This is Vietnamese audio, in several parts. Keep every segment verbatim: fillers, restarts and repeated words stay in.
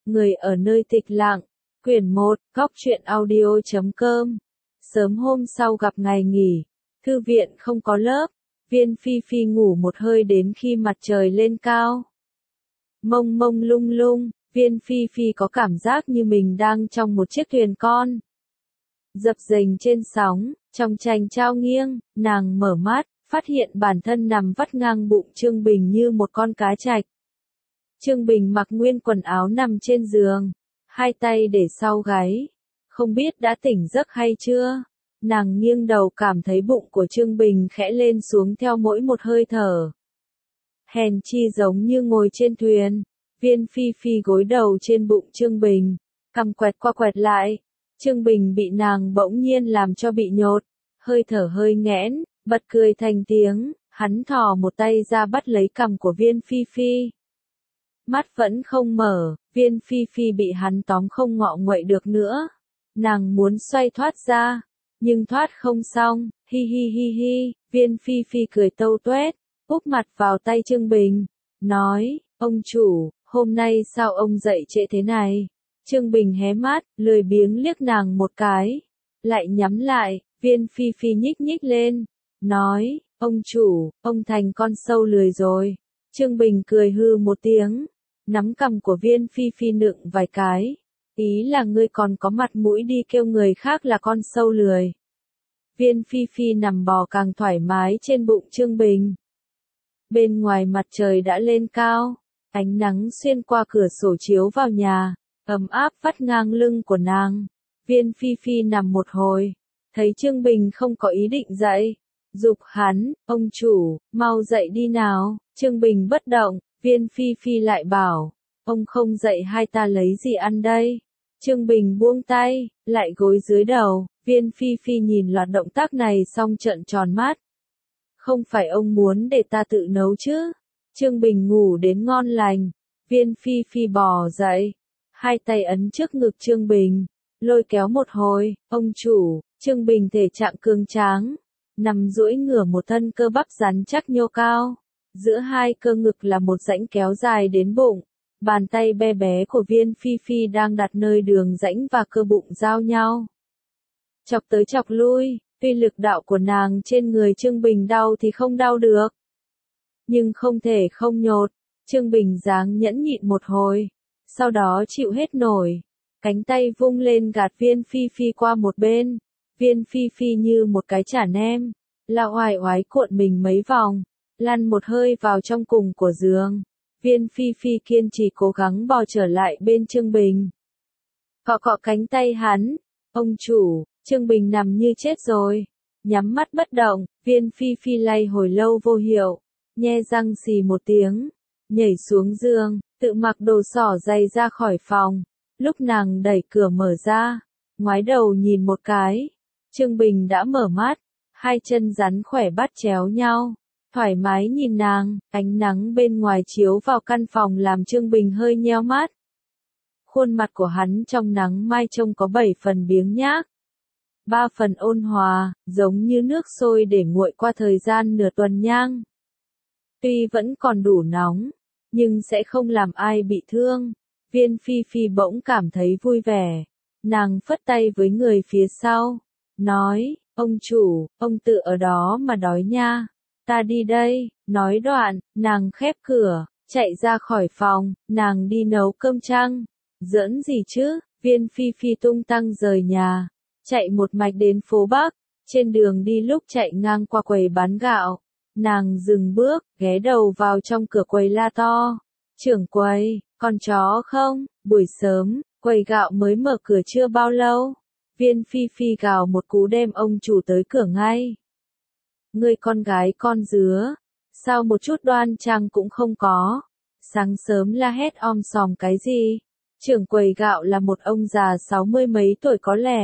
Người ở nơi tịch lặng. Quyển một, góc truyện audio chấm com. Sớm hôm sau gặp ngày nghỉ, thư viện không có lớp, Viên Phi Phi ngủ một hơi đến khi mặt trời lên cao. Mông mông lung lung, Viên Phi Phi có cảm giác như mình đang trong một chiếc thuyền con. Dập dềnh trên sóng, trong chành chao nghiêng, nàng mở mắt, phát hiện bản thân nằm vắt ngang bụng Trương Bình như một con cá trạch. Trương Bình mặc nguyên quần áo nằm trên giường, hai tay để sau gáy, không biết đã tỉnh giấc hay chưa. Nàng nghiêng đầu cảm thấy bụng của Trương Bình khẽ lên xuống theo mỗi một hơi thở. Hèn chi giống như ngồi trên thuyền, Viên Phi Phi gối đầu trên bụng Trương Bình, cằm quẹt qua quẹt lại. Trương Bình bị nàng bỗng nhiên làm cho bị nhột, hơi thở hơi nghẽn, bật cười thành tiếng, hắn thò một tay ra bắt lấy cằm của Viên Phi Phi. Mắt vẫn không mở, Viên Phi Phi bị hắn tóm không ngọ nguậy được nữa. Nàng muốn xoay thoát ra, nhưng thoát không xong, hi hi hi hi, Viên Phi Phi cười tâu tuét, úp mặt vào tay Trương Bình, nói, ông chủ, hôm nay sao ông dậy trễ thế này? Trương Bình hé mắt, lười biếng liếc nàng một cái, lại nhắm lại. Viên Phi Phi nhích nhích lên, nói, ông chủ, ông thành con sâu lười rồi. Trương Bình cười hư một tiếng, nắm cằm của Viên Phi Phi nựng vài cái, ý là ngươi còn có mặt mũi đi kêu người khác là con sâu lười. Viên Phi Phi nằm bò càng thoải mái trên bụng Trương Bình. Bên ngoài mặt trời đã lên cao, ánh nắng xuyên qua cửa sổ chiếu vào nhà, ấm áp vắt ngang lưng của nàng. Viên Phi Phi nằm một hồi, thấy Trương Bình không có ý định dậy, giục hắn, ông chủ, mau dậy đi nào. Trương Bình bất động, Viên Phi Phi lại bảo, ông không dậy hai ta lấy gì ăn đây? Trương Bình buông tay, lại gối dưới đầu. Viên Phi Phi nhìn loạt động tác này xong trợn tròn mắt. Không phải ông muốn để ta tự nấu chứ? Trương Bình ngủ đến ngon lành. Viên Phi Phi bò dậy, hai tay ấn trước ngực Trương Bình, lôi kéo một hồi. Ông chủ, Trương Bình thể trạng cường tráng, nằm duỗi ngửa một thân cơ bắp rắn chắc nhô cao. Giữa hai cơ ngực là một rãnh kéo dài đến bụng. Bàn tay be bé của Viên Phi Phi đang đặt nơi đường rãnh và cơ bụng giao nhau. Chọc tới chọc lui, tuy lực đạo của nàng trên người Trương Bình đau thì không đau được. Nhưng không thể không nhột, Trương Bình dáng nhẫn nhịn một hồi, sau đó chịu hết nổi. Cánh tay vung lên gạt Viên Phi Phi qua một bên. Viên Phi Phi như một cái chả nem, la oai oái cuộn mình mấy vòng, lăn một hơi vào trong cùng của giường. Viên Phi Phi kiên trì cố gắng bò trở lại bên Trương Bình. Cọ cọ cánh tay hắn, ông chủ, Trương Bình nằm như chết rồi, nhắm mắt bất động. Viên Phi Phi lay hồi lâu vô hiệu, nhe răng xì một tiếng, nhảy xuống giường, tự mặc đồ xỏ giày ra khỏi phòng. Lúc nàng đẩy cửa mở ra, ngoái đầu nhìn một cái, Trương Bình đã mở mắt, hai chân rắn khỏe bắt chéo nhau, thoải mái nhìn nàng. Ánh nắng bên ngoài chiếu vào căn phòng làm Trương Bình hơi nheo mắt. Khuôn mặt của hắn trong nắng mai trông có bảy phần biếng nhác, ba phần ôn hòa, giống như nước sôi để nguội qua thời gian nửa tuần nhang. Tuy vẫn còn đủ nóng, nhưng sẽ không làm ai bị thương. Viên Phi Phi bỗng cảm thấy vui vẻ, nàng phất tay với người phía sau, nói, ông chủ, ông tự ở đó mà đói nha, ta đi đây. Nói đoạn, nàng khép cửa, chạy ra khỏi phòng. Nàng đi nấu cơm chăng? Giỡn gì chứ? Viên Phi Phi tung tăng rời nhà, chạy một mạch đến phố Bắc. Trên đường đi lúc chạy ngang qua quầy bán gạo, nàng dừng bước, ghé đầu vào trong cửa quầy la to, trưởng quầy, còn chó không? Buổi sớm, quầy gạo mới mở cửa chưa bao lâu. Viên Phi Phi gào một cú đem ông chủ tới cửa ngay. Ngươi con gái con dứa, sao một chút đoan trang cũng không có? Sáng sớm la hét om sòm cái gì? Trưởng quầy gạo là một ông già sáu mươi mấy tuổi có lẽ.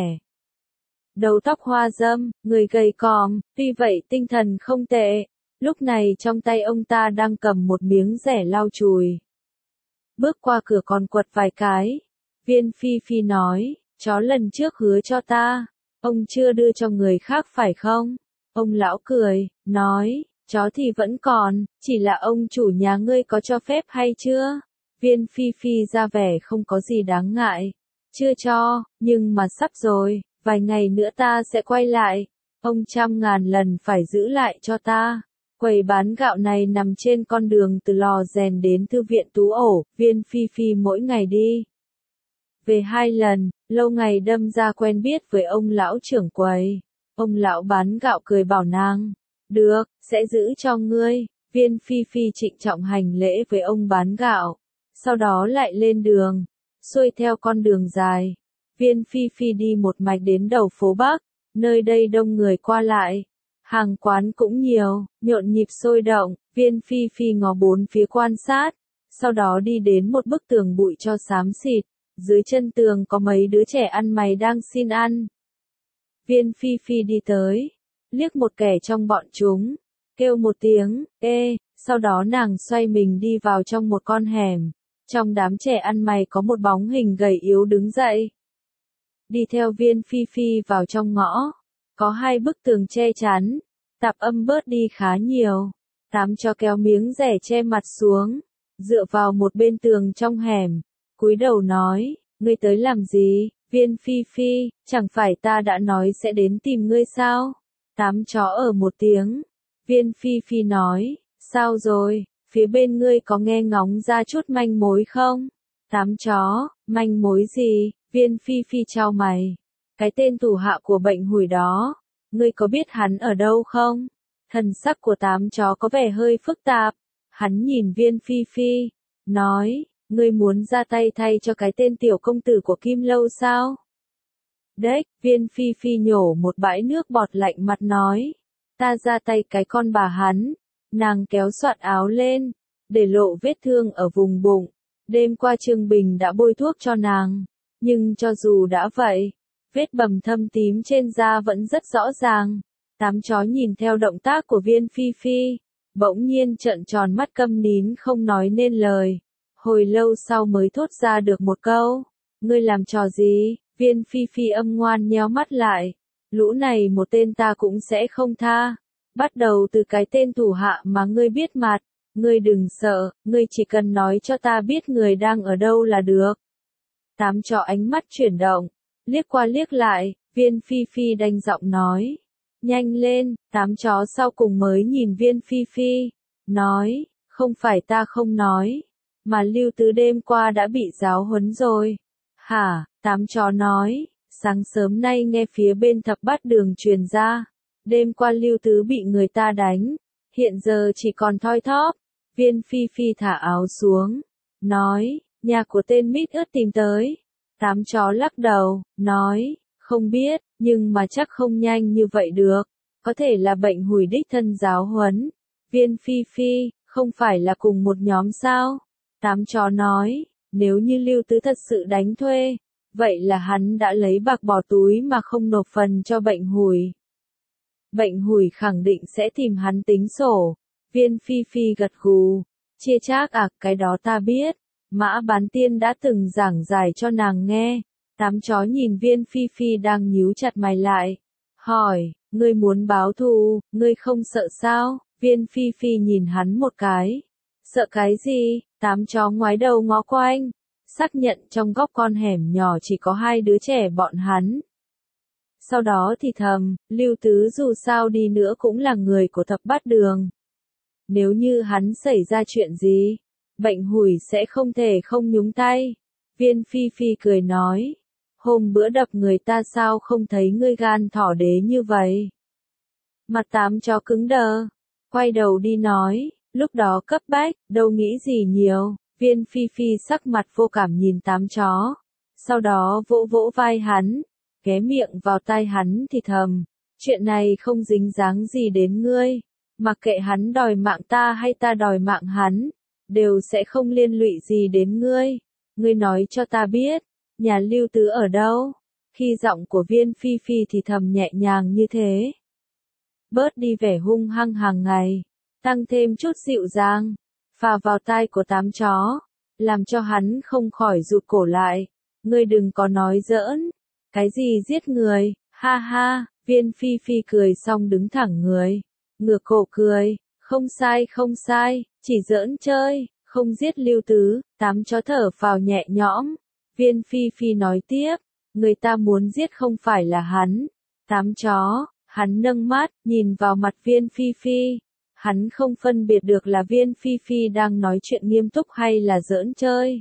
Đầu tóc hoa râm, người gầy còm, tuy vậy tinh thần không tệ. Lúc này trong tay ông ta đang cầm một miếng rẻ lau chùi. Bước qua cửa còn quật vài cái. Viên Phi Phi nói, chó lần trước hứa cho ta, ông chưa đưa cho người khác phải không? Ông lão cười, nói, chó thì vẫn còn, chỉ là ông chủ nhà ngươi có cho phép hay chưa? Viên Phi Phi ra vẻ không có gì đáng ngại. Chưa cho, nhưng mà sắp rồi, vài ngày nữa ta sẽ quay lại. Ông trăm ngàn lần phải giữ lại cho ta. Quầy bán gạo này nằm trên con đường từ lò rèn đến thư viện Tú Ổ, Viên Phi Phi mỗi ngày đi về hai lần, lâu ngày đâm ra quen biết với ông lão trưởng quầy. Ông lão bán gạo cười bảo nàng, được, sẽ giữ cho ngươi. Viên Phi Phi trịnh trọng hành lễ với ông bán gạo, sau đó lại lên đường, xuôi theo con đường dài. Viên Phi Phi đi một mạch đến đầu phố Bắc, nơi đây đông người qua lại, hàng quán cũng nhiều, nhộn nhịp sôi động. Viên Phi Phi ngó bốn phía quan sát, sau đó đi đến một bức tường bụi cho xám xịt, dưới chân tường có mấy đứa trẻ ăn mày đang xin ăn. Viên Phi Phi đi tới, liếc một kẻ trong bọn chúng, kêu một tiếng, ê, sau đó nàng xoay mình đi vào trong một con hẻm. Trong đám trẻ ăn mày có một bóng hình gầy yếu đứng dậy. Đi theo Viên Phi Phi vào trong ngõ, có hai bức tường che chắn, tạp âm bớt đi khá nhiều. Tám chó kéo miếng rẻ che mặt xuống, dựa vào một bên tường trong hẻm, cúi đầu nói, ngươi tới làm gì? Viên Phi Phi, chẳng phải ta đã nói sẽ đến tìm ngươi sao? Tám chó ở một tiếng. Viên Phi Phi nói, sao rồi, phía bên ngươi có nghe ngóng ra chút manh mối không? Tám chó, manh mối gì? Viên Phi Phi chau mày. Cái tên thủ hạ của bệnh hủi đó, ngươi có biết hắn ở đâu không? Thần sắc của tám chó có vẻ hơi phức tạp. Hắn nhìn Viên Phi Phi, nói, ngươi muốn ra tay thay cho cái tên tiểu công tử của Kim Lâu sao? Đếch, Viên Phi Phi nhổ một bãi nước bọt lạnh mặt nói, ta ra tay cái con bà hắn. Nàng kéo soạt áo lên, để lộ vết thương ở vùng bụng. Đêm qua Trương Bình đã bôi thuốc cho nàng, nhưng cho dù đã vậy, vết bầm thâm tím trên da vẫn rất rõ ràng. Tám chó nhìn theo động tác của Viên Phi Phi, bỗng nhiên trợn tròn mắt câm nín không nói nên lời. Hồi lâu sau mới thốt ra được một câu, ngươi làm trò gì? Viên Phi Phi âm ngoan nhéo mắt lại, lũ này một tên ta cũng sẽ không tha. Bắt đầu từ cái tên thủ hạ mà ngươi biết mặt, ngươi đừng sợ, ngươi chỉ cần nói cho ta biết người đang ở đâu là được. Tám chó ánh mắt chuyển động, liếc qua liếc lại, Viên Phi Phi đanh giọng nói, nhanh lên. Tám chó sau cùng mới nhìn Viên Phi Phi, nói, không phải ta không nói, mà Lưu Tứ đêm qua đã bị giáo huấn rồi. Hả? Tám chó nói, sáng sớm nay nghe phía bên thập bát đường truyền ra, đêm qua Lưu Tứ bị người ta đánh, hiện giờ chỉ còn thoi thóp. Viên Phi Phi thả áo xuống, nói, nhà của tên mít ướt tìm tới. Tám chó lắc đầu, nói, không biết, nhưng mà chắc không nhanh như vậy được, có thể là bệnh hủi đích thân giáo huấn. Viên Phi Phi, không phải là cùng một nhóm sao? Tám chó nói, nếu như Lưu Tứ thật sự đánh thuê, vậy là hắn đã lấy bạc bỏ túi mà không nộp phần cho bệnh hủi. Bệnh hủi khẳng định sẽ tìm hắn tính sổ. Viên Phi Phi gật gù, chia chác à, cái đó ta biết. Mã Bán Tiên đã từng giảng giải cho nàng nghe. Tám chó nhìn Viên Phi Phi đang nhíu chặt mày lại, hỏi, ngươi muốn báo thù, ngươi không sợ sao? Viên Phi Phi nhìn hắn một cái, sợ cái gì? Tám chó ngoái đầu ngó quanh, xác nhận trong góc con hẻm nhỏ chỉ có hai đứa trẻ bọn hắn. Sau đó thì thầm, Lưu Tứ dù sao đi nữa cũng là người của thập bát đường. Nếu như hắn xảy ra chuyện gì, bệnh hủi sẽ không thể không nhúng tay. Viên Phi Phi cười nói, hôm bữa đập người ta sao không thấy ngươi gan thỏ đế như vậy? Mặt tám chó cứng đờ, quay đầu đi nói, lúc đó cấp bách, đâu nghĩ gì nhiều. Viên Phi Phi sắc mặt vô cảm nhìn tám chó, sau đó vỗ vỗ vai hắn, ghé miệng vào tai hắn thì thầm, chuyện này không dính dáng gì đến ngươi, mặc kệ hắn đòi mạng ta hay ta đòi mạng hắn, đều sẽ không liên lụy gì đến ngươi. Ngươi nói cho ta biết, nhà Lưu Tứ ở đâu? Khi giọng của Viên Phi Phi thì thầm nhẹ nhàng như thế, bớt đi vẻ hung hăng hàng ngày, tăng thêm chút dịu dàng, phà vào tai của tám chó, làm cho hắn không khỏi rụt cổ lại. Ngươi đừng có nói giỡn, cái gì giết người, ha ha. Viên Phi Phi cười xong đứng thẳng người, ngửa cổ cười, không sai không sai, chỉ giỡn chơi, không giết Lưu Tứ, tám chó thở phào nhẹ nhõm. Viên Phi Phi nói tiếp, người ta muốn giết không phải là hắn. Tám chó, hắn nâng mắt, nhìn vào mặt Viên Phi Phi. Hắn không phân biệt được là Viên Phi Phi đang nói chuyện nghiêm túc hay là giỡn chơi.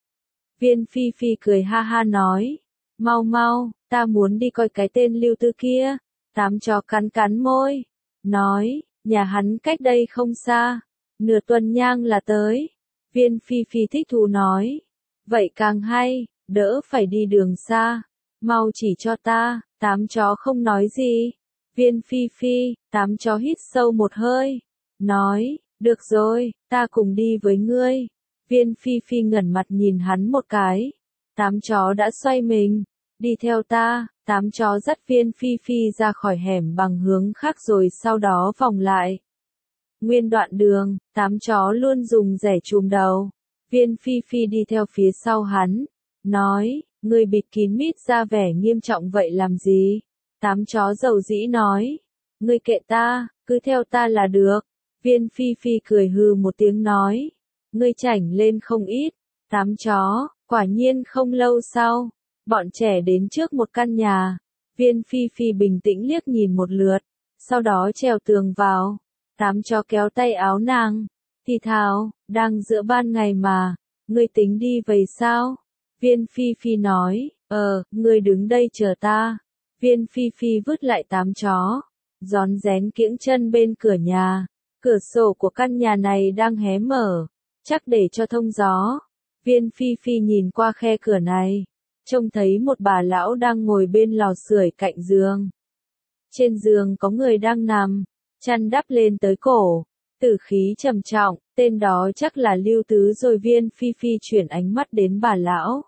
Viên Phi Phi cười ha ha nói, mau mau, ta muốn đi coi cái tên Lưu Tứ kia. Tám chó cắn cắn môi, nói, nhà hắn cách đây không xa, nửa tuần nhang là tới. Viên Phi Phi thích thú nói, vậy càng hay, đỡ phải đi đường xa, mau chỉ cho ta. Tám chó không nói gì. Viên Phi Phi, tám chó hít sâu một hơi, nói, được rồi, ta cùng đi với ngươi. Viên Phi Phi ngẩng mặt nhìn hắn một cái. Tám chó đã xoay mình, đi theo ta. Tám chó dắt Viên Phi Phi ra khỏi hẻm bằng hướng khác rồi sau đó vòng lại. Nguyên đoạn đường, tám chó luôn dùng rẻ chùm đầu. Viên Phi Phi đi theo phía sau hắn, nói, ngươi bịt kín mít ra vẻ nghiêm trọng vậy làm gì? Tám chó dầu dĩ nói, ngươi kệ ta, cứ theo ta là được. Viên Phi Phi cười hừ một tiếng nói, ngươi chảnh lên không ít. Tám chó, quả nhiên không lâu sau, bọn trẻ đến trước một căn nhà. Viên Phi Phi bình tĩnh liếc nhìn một lượt, sau đó trèo tường vào. Tám chó kéo tay áo nàng, thì thào, đang giữa ban ngày mà, ngươi tính đi vậy sao? Viên Phi Phi nói, ờ, ngươi đứng đây chờ ta. Viên Phi Phi vứt lại tám chó, rón rén kiễng chân bên cửa nhà. Cửa sổ của căn nhà này đang hé mở, chắc để cho thông gió. Viên Phi Phi nhìn qua khe cửa này, trông thấy một bà lão đang ngồi bên lò sưởi cạnh giường. Trên giường có người đang nằm, chăn đắp lên tới cổ, tử khí trầm trọng, tên đó chắc là Lưu Tứ rồi. Viên Phi Phi chuyển ánh mắt đến bà lão.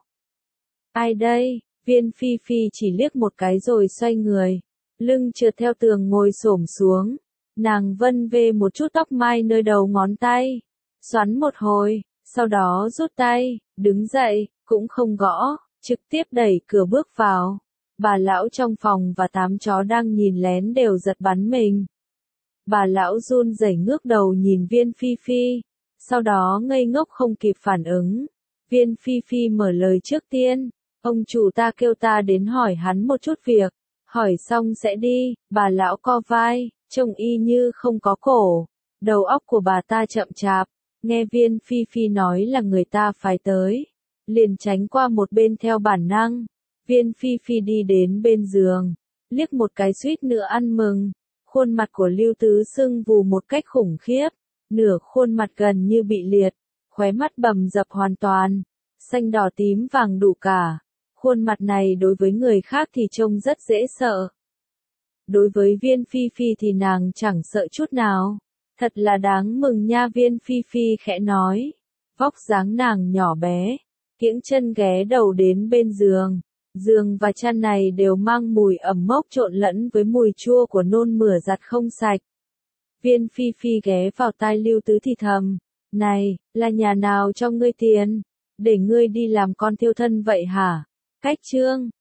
Ai đây? Viên Phi Phi chỉ liếc một cái rồi xoay người, lưng trượt theo tường ngồi xổm xuống. Nàng vân vê một chút tóc mai nơi đầu ngón tay, xoắn một hồi, sau đó rút tay, đứng dậy, cũng không gõ, trực tiếp đẩy cửa bước vào. Bà lão trong phòng và tám chó đang nhìn lén đều giật bắn mình. Bà lão run rẩy ngước đầu nhìn Viên Phi Phi, sau đó ngây ngốc không kịp phản ứng. Viên Phi Phi mở lời trước tiên, ông chủ ta kêu ta đến hỏi hắn một chút việc, hỏi xong sẽ đi. Bà lão co vai, trông y như không có cổ, đầu óc của bà ta chậm chạp, nghe Viên Phi Phi nói là người ta phải tới, liền tránh qua một bên theo bản năng. Viên Phi Phi đi đến bên giường, liếc một cái suýt nữa ăn mừng. Khuôn mặt của Lưu Tứ sưng vù một cách khủng khiếp, nửa khuôn mặt gần như bị liệt, khóe mắt bầm dập hoàn toàn, xanh đỏ tím vàng đủ cả. Khuôn mặt này đối với người khác thì trông rất dễ sợ. Đối với Viên Phi Phi thì nàng chẳng sợ chút nào. Thật là đáng mừng nha. Viên Phi Phi khẽ nói. Vóc dáng nàng nhỏ bé, kiễng chân ghé đầu đến bên giường. Giường và chăn này đều mang mùi ẩm mốc trộn lẫn với mùi chua của nôn mửa giặt không sạch. Viên Phi Phi ghé vào tai Lưu Tứ thì thầm, này, là nhà nào cho ngươi tiền, để ngươi đi làm con thiêu thân vậy hả? Cách chương